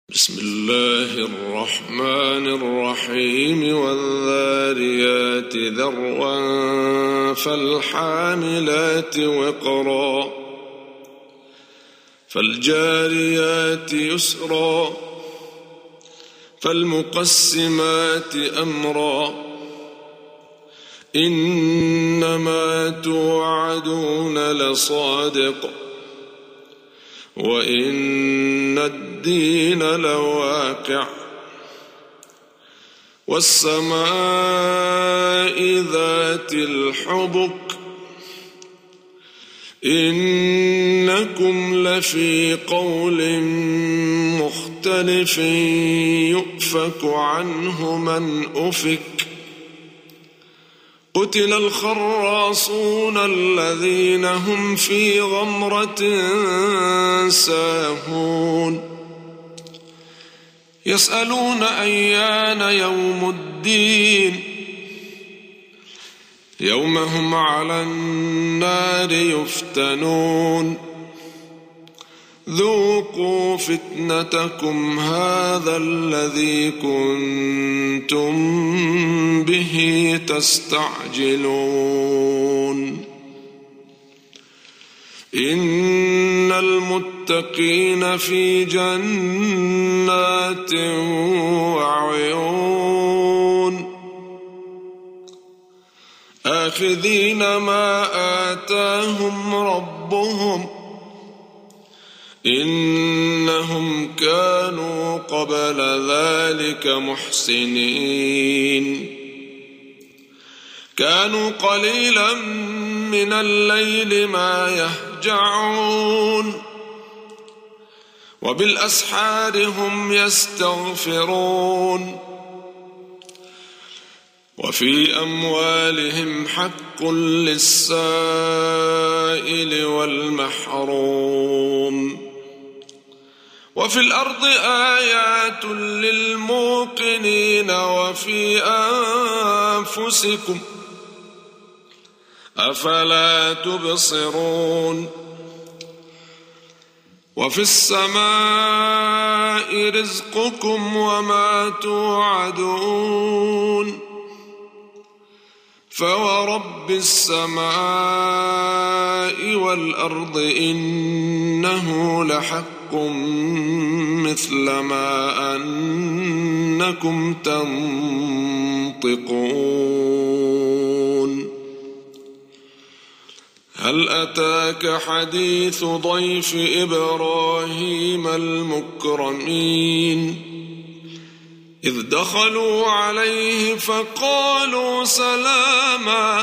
بسم الله الرحمن الرحيم والذاريات ذروا فالحاملات وقرا فالجاريات يسرا فالمقسمات أمرا إنما توعدون لصادق وإن الدين لواقع والسماء ذات الحبك إنكم لفي قول مختلف يؤفك عنه من أفك قتل الخراصون الذين هم في غمرة ساهون يسألون أيان يوم الدين يوم هم على النار يفتنون ذوقوا فتنتكم هذا الذي كنتم به تستعجلون إن المتقين في جنات وعيون آخذين ما آتاهم ربهم إنهم كانوا قبل ذلك محسنين كانوا قليلا من الليل ما يهجعون وبالأسحار هم يستغفرون وفي أموالهم حق للسائل والمحروم وفي الأرض آيات للموقنين وفي أنفسكم أفلا تبصرون وفي السماء رزقكم وما توعدون فورب السماء والأرض إنه لحق مثل ما أنكم تنطقون هل أتاك حديث ضيف إبراهيم المكرمين إذ دخلوا عليه فقالوا سلاما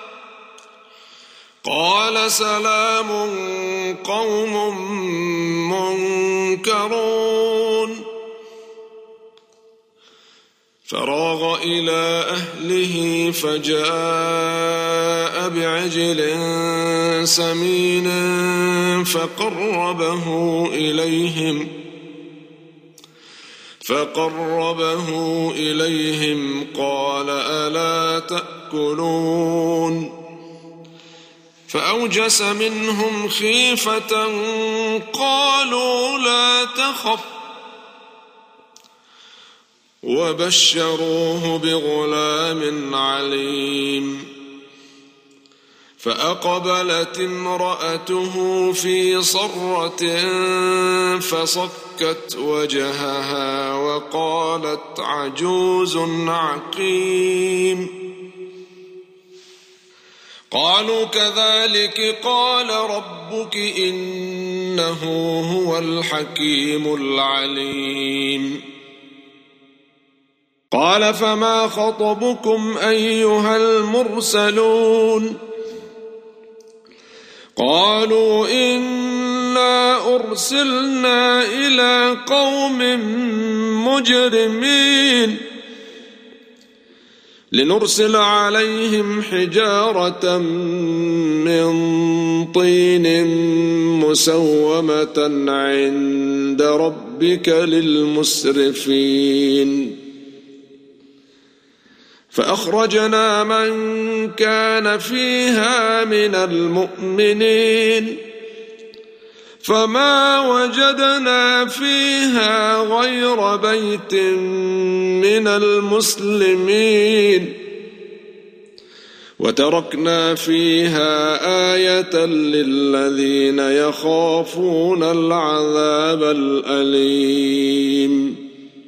قال سلام قوم منكرون فراغ إلى أهله فجاء بعجل سمين فقربه إليهم قال ألا تأكلون فأوجس منهم خيفة قالوا لا تخف وبشروه بغلام عليم فأقبلت امرأته في صرة فصكت وجهها وقالت عجوز عقيم قالوا كذلك قال ربك إنه هو الحكيم العليم قال فما خطبكم أيها المرسلون قالوا إنا أرسلنا إلى قوم مجرمين لنرسل عليهم حجارة من طين مسومة عند ربك للمسرفين فأخرجنا من كان فيها من المؤمنين فما وجدنا فيها غير بيت من المسلمين وتركنا فيها آية للذين يخافون العذاب الأليم.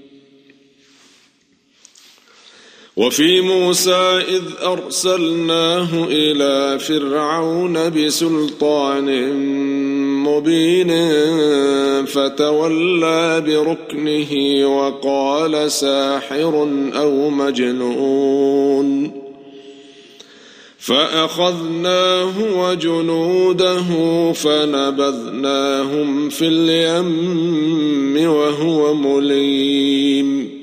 وفي موسى إذ أرسلناه إلى فرعون بسلطان مبين فتولى بركنه وقال ساحر أو مجنون فأخذناه وجنوده فنبذناهم في اليم وهو مليم.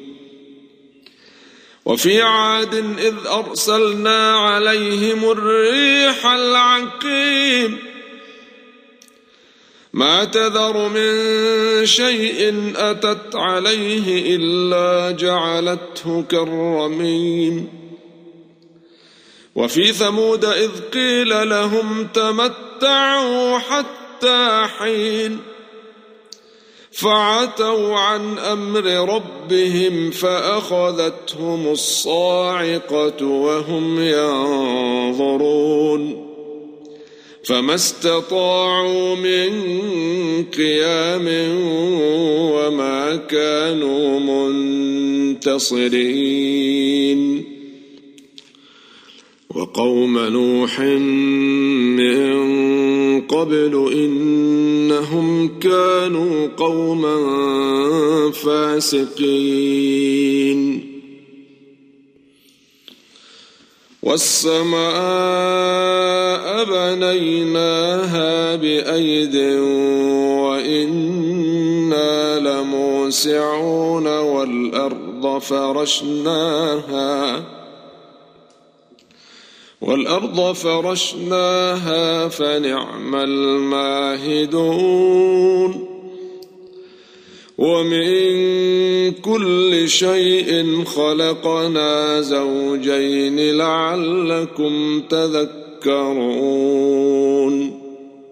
وفي عاد إذ أرسلنا عليهم الريح العقيم ما تذر من شيء أتت عليه إلا جعلته كالرميم. وفي ثمود إذ قيل لهم تمتعوا حتى حين فعتوا عن أمر ربهم فأخذتهم الصاعقة وهم ينظرون فما استطاعوا من قيام وما كانوا منتصرين. وقوم نوح من قبل إنهم كانوا قوما فاسقين. والسماء بنيناها بأيد وإنا لموسعون والأرض فرشناها فنعم الماهدون. ومن كل شيء خلقنا زوجين لعلكم تذكرون.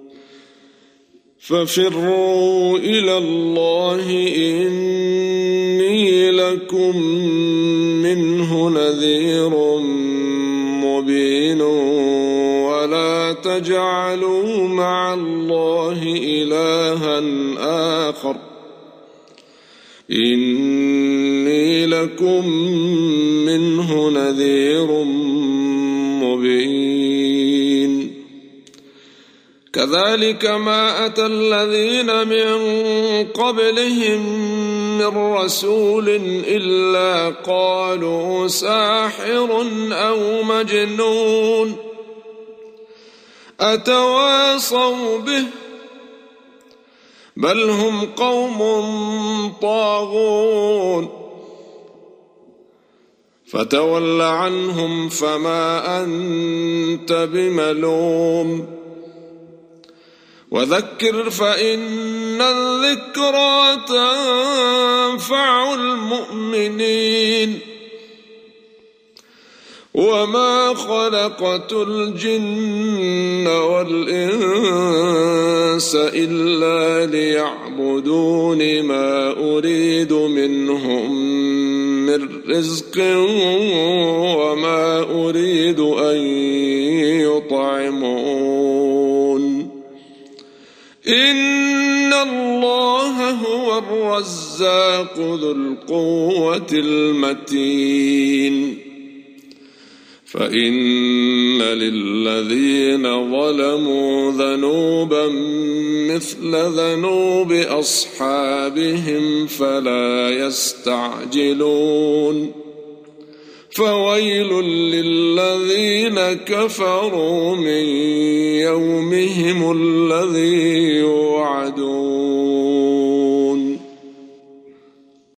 ففروا إلى الله إني لكم منه نذير مبين. ولا تجعلوا مع الله إلها آخر إني لكم منه نذير مبين. كذلك ما أتى الذين من قبلهم من رسول إلا قالوا ساحر أو مجنون أتواصوا به بل هم قوم طاغون. فتول عنهم فما أنت بملوم وذكر فإن الذكرى تنفع المؤمنين. وما خلقت الجن والإنس إلا ليعبدون ما أريد منهم من رزق وما أريد أن يطعمون إن الله هو الرزاق ذو القوة المتين. فإن للذين ظلموا ذنوبا مثل ذنوب أصحابهم فلا يستعجلون. فويل للذين كفروا من يومهم الذي